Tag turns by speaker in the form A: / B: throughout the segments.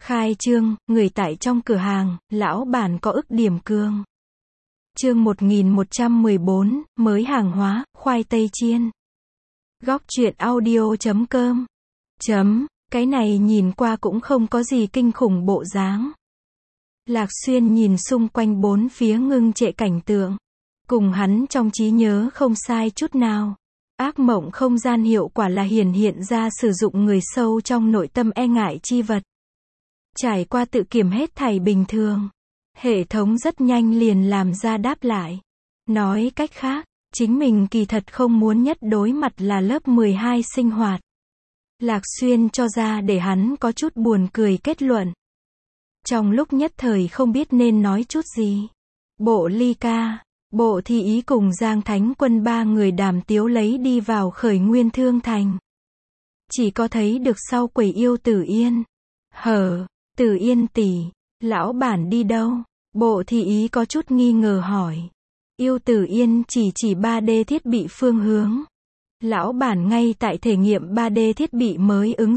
A: Khai trương, người tại trong cửa hàng, lão bản có ức điểm cương. Chương 1114, mới hàng hóa, khoai tây chiên. Góc truyện audio.com. Cái này nhìn qua cũng không có gì kinh khủng bộ dáng. Lạc Xuyên nhìn xung quanh bốn phía ngưng trệ cảnh tượng. Cùng hắn trong trí nhớ không sai chút nào. Ác mộng không gian hiệu quả là hiện ra sử dụng người sâu trong nội tâm e ngại chi vật. Trải qua tự kiểm hết thảy bình thường. Hệ thống rất nhanh liền làm ra đáp lại. Nói cách khác, chính mình kỳ thật không muốn nhất đối mặt là lớp 12 sinh hoạt. Lạc Xuyên cho ra để hắn có chút buồn cười kết luận. Trong lúc nhất thời không biết nên nói chút gì. Bộ Ly Ca, Bộ Thị Ý cùng Giang Thánh Quân ba người đàm tiếu lấy đi vào Khởi Nguyên Thương Thành. Chỉ có thấy được sau quầy yêu Tử Yên. Tử Yên tỷ, lão bản đi đâu? Bộ Thị Ý có chút nghi ngờ hỏi. Yêu Tử Yên chỉ 3D thiết bị phương hướng. Lão bản ngay tại thể nghiệm 3D thiết bị mới ứng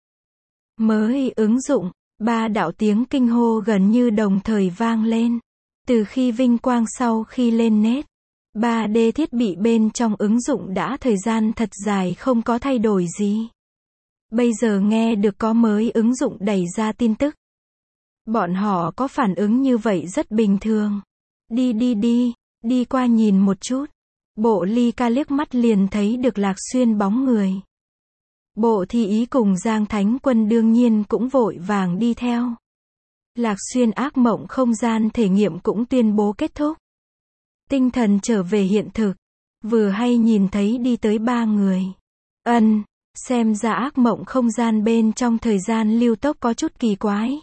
A: dụng. Ba đạo tiếng kinh hô gần như đồng thời vang lên. Từ khi vinh quang sau khi lên nét, 3D thiết bị bên trong ứng dụng đã thời gian thật dài không có thay đổi gì. Bây giờ nghe được có mới ứng dụng đẩy ra tin tức. Bọn họ có phản ứng như vậy rất bình thường. Đi qua nhìn một chút. Bộ Ly Ca liếc mắt liền thấy được Lạc Xuyên bóng người. Bộ Thị Ý cùng Giang Thánh Quân đương nhiên cũng vội vàng đi theo. Lạc Xuyên ác mộng không gian thể nghiệm cũng tuyên bố kết thúc. Tinh thần trở về hiện thực. Vừa hay nhìn thấy đi tới ba người. Xem ra ác mộng không gian bên trong thời gian lưu tốc có chút kỳ quái.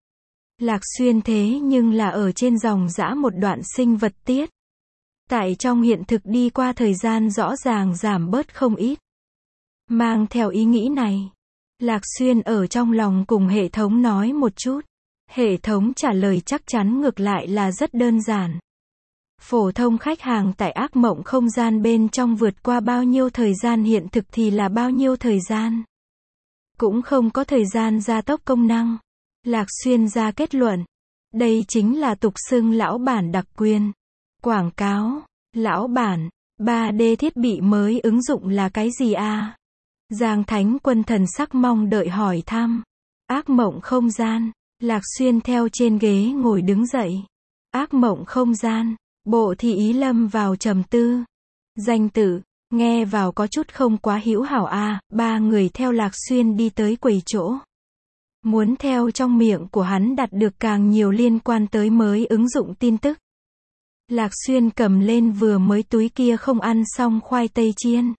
A: Lạc Xuyên thế nhưng là ở trên dòng dã một đoạn sinh vật tiết. Tại trong hiện thực đi qua thời gian rõ ràng giảm bớt không ít. Mang theo ý nghĩ này, Lạc Xuyên ở trong lòng cùng hệ thống nói một chút. Hệ thống trả lời chắc chắn ngược lại là rất đơn giản. Phổ thông khách hàng tại ác mộng không gian bên trong vượt qua bao nhiêu thời gian hiện thực thì là bao nhiêu thời gian. Cũng không có thời gian gia tốc công năng. Lạc Xuyên ra kết luận. Đây chính là tục xưng lão bản đặc quyền. Quảng cáo, lão bản, 3D thiết bị mới ứng dụng là cái gì a? Giang Thánh Quân thần sắc mong đợi hỏi thăm. Ác mộng không gian, Lạc Xuyên theo trên ghế ngồi đứng dậy. Ác mộng không gian, Bộ Thị Ý lâm vào trầm tư. Danh tự, nghe vào có chút không quá hữu hảo a. Ba người theo Lạc Xuyên đi tới quầy chỗ. Muốn theo trong miệng của hắn đạt được càng nhiều liên quan tới mới ứng dụng tin tức. Lạc Xuyên cầm lên vừa mới túi kia không ăn xong khoai tây chiên.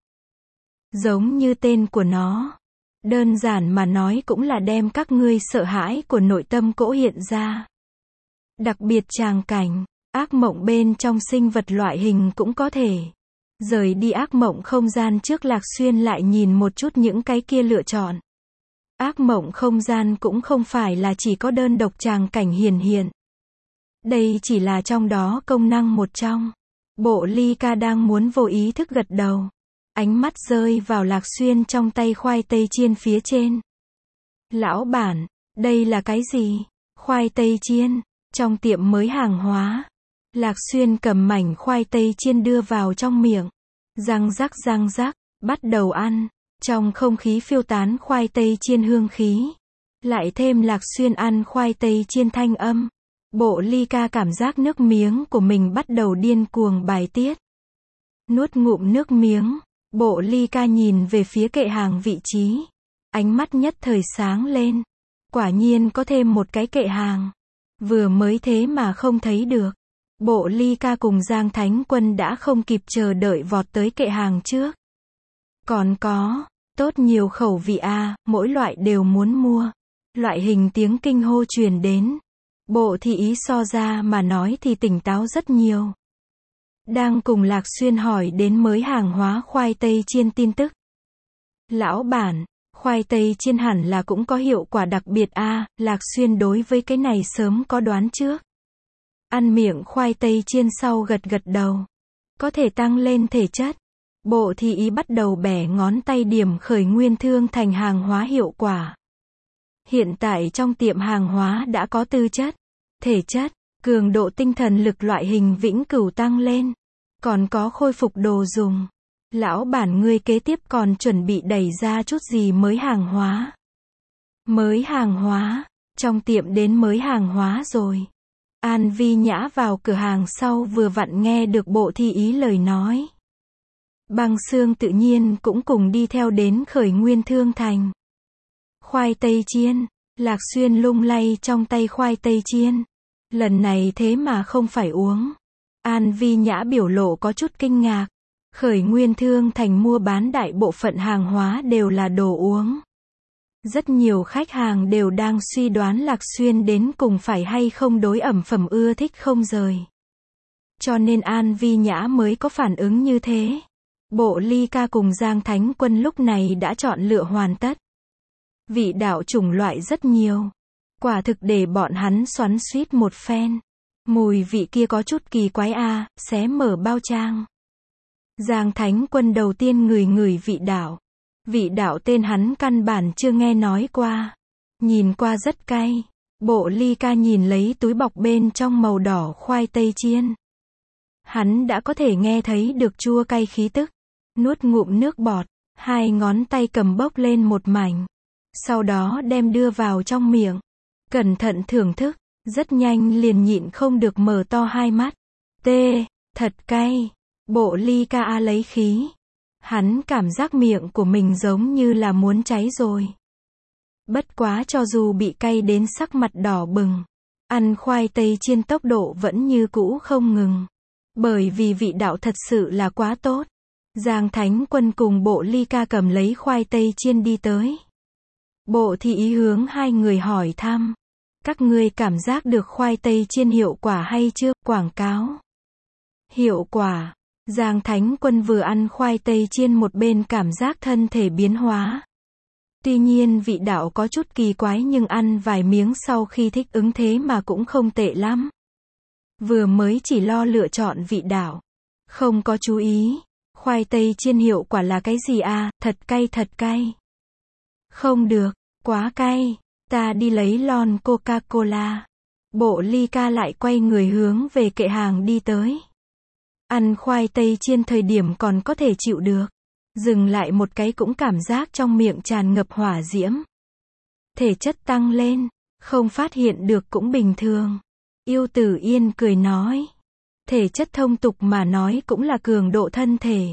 A: Giống như tên của nó. Đơn giản mà nói cũng là đem các ngươi sợ hãi của nội tâm cỗ hiện ra. Đặc biệt tràng cảnh, ác mộng bên trong sinh vật loại hình cũng có thể. Rời đi ác mộng không gian trước Lạc Xuyên lại nhìn một chút những cái kia lựa chọn. Ác mộng không gian cũng không phải là chỉ có đơn độc tràng cảnh hiện. Đây chỉ là trong đó công năng một trong. Bộ Ly Ca đang muốn vô ý thức gật đầu. Ánh mắt rơi vào Lạc Xuyên trong tay khoai tây chiên phía trên. Lão bản, đây là cái gì? Khoai tây chiên, trong tiệm mới hàng hóa. Lạc Xuyên cầm mảnh khoai tây chiên đưa vào trong miệng. Răng rắc, bắt đầu ăn. Trong không khí phiêu tán khoai tây chiên hương khí. Lại thêm Lạc Xuyên ăn khoai tây chiên thanh âm. Bộ Ly Ca cảm giác nước miếng của mình bắt đầu điên cuồng bài tiết. Nuốt ngụm nước miếng, Bộ Ly Ca nhìn về phía kệ hàng vị trí. Ánh mắt nhất thời sáng lên. Quả nhiên có thêm một cái kệ hàng. Vừa mới thế mà không thấy được. Bộ Ly Ca cùng Giang Thánh Quân đã không kịp chờ đợi vọt tới kệ hàng trước. Còn có, tốt nhiều khẩu vị a, mỗi loại đều muốn mua. Loại hình tiếng kinh hô truyền đến. Bộ Thị Ý so ra mà nói thì tỉnh táo rất nhiều. Đang cùng Lạc Xuyên hỏi đến mới hàng hóa khoai tây chiên tin tức. Lão bản, khoai tây chiên hẳn là cũng có hiệu quả đặc biệt a. Lạc Xuyên đối với cái này sớm có đoán trước. Ăn miệng khoai tây chiên sau gật đầu. Có thể tăng lên thể chất. Bộ Thị Ý bắt đầu bẻ ngón tay điểm Khởi Nguyên Thương Thành hàng hóa hiệu quả. Hiện tại trong tiệm hàng hóa đã có tư chất, thể chất, cường độ tinh thần lực loại hình vĩnh cửu tăng lên. Còn có khôi phục đồ dùng. Lão bản ngươi kế tiếp còn chuẩn bị đẩy ra chút gì mới hàng hóa? Mới hàng hóa. Trong tiệm đến mới hàng hóa rồi. An Vi Nhã vào cửa hàng sau vừa vặn nghe được Bộ Thi Ý lời nói. Băng Xương tự nhiên cũng cùng đi theo đến Khởi Nguyên Thương Thành. Khoai tây chiên. Lạc Xuyên lung lay trong tay khoai tây chiên. Lần này thế mà không phải uống. An Vi Nhã biểu lộ có chút kinh ngạc. Khởi Nguyên Thương Thành mua bán đại bộ phận hàng hóa đều là đồ uống. Rất nhiều khách hàng đều đang suy đoán Lạc Xuyên đến cùng phải hay không đối ẩm phẩm ưa thích không rời. Cho nên An Vi Nhã mới có phản ứng như thế. Bộ Ly Ca cùng Giang Thánh Quân lúc này đã chọn lựa hoàn tất. Vị đạo chủng loại rất nhiều. Quả thực để bọn hắn xoắn xuýt một phen. Mùi vị kia có chút kỳ quái a, xé mở bao trang. Giang Thánh Quân đầu tiên ngửi ngửi vị đạo. Vị đạo tên hắn căn bản chưa nghe nói qua. Nhìn qua rất cay. Bộ Ly Ca nhìn lấy túi bọc bên trong màu đỏ khoai tây chiên. Hắn đã có thể nghe thấy được chua cay khí tức. Nuốt ngụm nước bọt. Hai ngón tay cầm bốc lên một mảnh. Sau đó đem đưa vào trong miệng. Cẩn thận thưởng thức. Rất nhanh liền nhịn không được mở to hai mắt. Thật cay. Bộ Ly Ca lấy khí. Hắn cảm giác miệng của mình giống như là muốn cháy rồi. Bất quá cho dù bị cay đến sắc mặt đỏ bừng. Ăn khoai tây chiên tốc độ vẫn như cũ không ngừng. Bởi vì vị đạo thật sự là quá tốt. Giang Thánh Quân cùng Bộ Ly Ca cầm lấy khoai tây chiên đi tới. Bộ Thị Ý hướng hai người hỏi thăm. Các ngươi cảm giác được khoai tây chiên hiệu quả hay chưa? Quảng cáo. Hiệu quả. Giang Thánh Quân vừa ăn khoai tây chiên một bên cảm giác thân thể biến hóa. Tuy nhiên vị đạo có chút kỳ quái nhưng ăn vài miếng sau khi thích ứng thế mà cũng không tệ lắm. Vừa mới chỉ lo lựa chọn vị đạo. Không có chú ý. Khoai tây chiên hiệu quả là cái gì à? Thật cay thật cay. Không được. Quá cay. Ta đi lấy lon Coca-Cola. Bộ Ly Ca lại quay người hướng về kệ hàng đi tới. Ăn khoai tây chiên thời điểm còn có thể chịu được. Dừng lại một cái cũng cảm giác trong miệng tràn ngập hỏa diễm. Thể chất tăng lên. Không phát hiện được cũng bình thường. Yêu Tử Yên cười nói. Thể chất thông tục mà nói cũng là cường độ thân thể.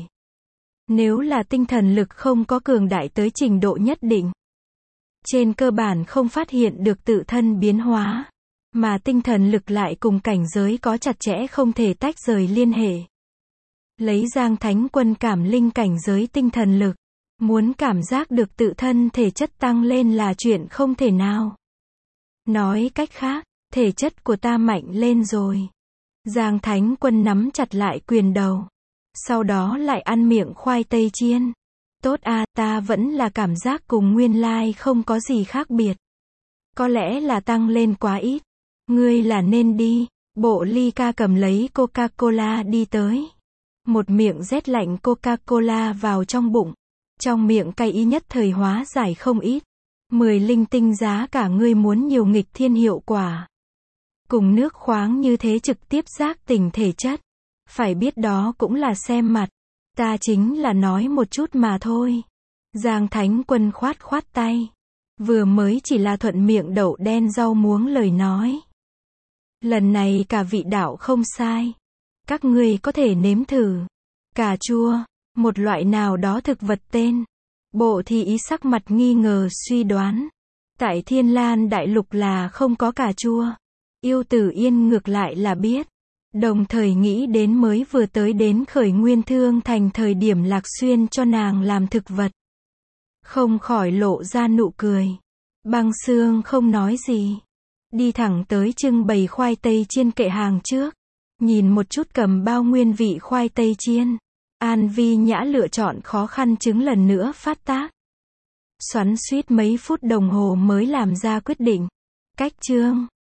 A: Nếu là tinh thần lực không có cường đại tới trình độ nhất định. Trên cơ bản không phát hiện được tự thân biến hóa. Mà tinh thần lực lại cùng cảnh giới có chặt chẽ không thể tách rời liên hệ. Lấy Giang Thánh Quân cảm linh cảnh giới tinh thần lực. Muốn cảm giác được tự thân thể chất tăng lên là chuyện không thể nào. Nói cách khác, thể chất của ta mạnh lên rồi. Giang Thánh Quân nắm chặt lại quyền đầu. Sau đó lại ăn miệng khoai tây chiên. Tốt à, ta vẫn là cảm giác cùng nguyên lai không có gì khác biệt. Có lẽ là tăng lên quá ít. Ngươi là nên đi. Bộ Ly Ca cầm lấy Coca-Cola đi tới. Một miệng rét lạnh Coca-Cola vào trong bụng. Trong miệng cay ý nhất thời hóa giải không ít. 10 linh tinh giá cả ngươi muốn nhiều nghịch thiên hiệu quả. Cùng nước khoáng như thế trực tiếp giác tỉnh thể chất. Phải biết đó cũng là xem mặt. Ta chính là nói một chút mà thôi. Giang Thánh Quân khoát khoát tay. Vừa mới chỉ là thuận miệng đậu đen rau muống lời nói. Lần này cả vị đạo không sai. Các ngươi có thể nếm thử. Cà chua, một loại nào đó thực vật tên. Bộ Thị Ý sắc mặt nghi ngờ suy đoán. Tại Thiên Lan Đại Lục là không có cà chua. Yêu Tử Yên ngược lại là biết. Đồng thời nghĩ đến mới vừa tới đến Khởi Nguyên Thương Thành thời điểm Lạc Xuyên cho nàng làm thực vật. Không khỏi lộ ra nụ cười. Băng Xương không nói gì. Đi thẳng tới trưng bày khoai tây chiên kệ hàng trước. Nhìn một chút cầm bao nguyên vị khoai tây chiên. An Vi Nhã lựa chọn khó khăn chứng lần nữa phát tác. Xoắn xuýt mấy phút đồng hồ mới làm ra quyết định. Cách chương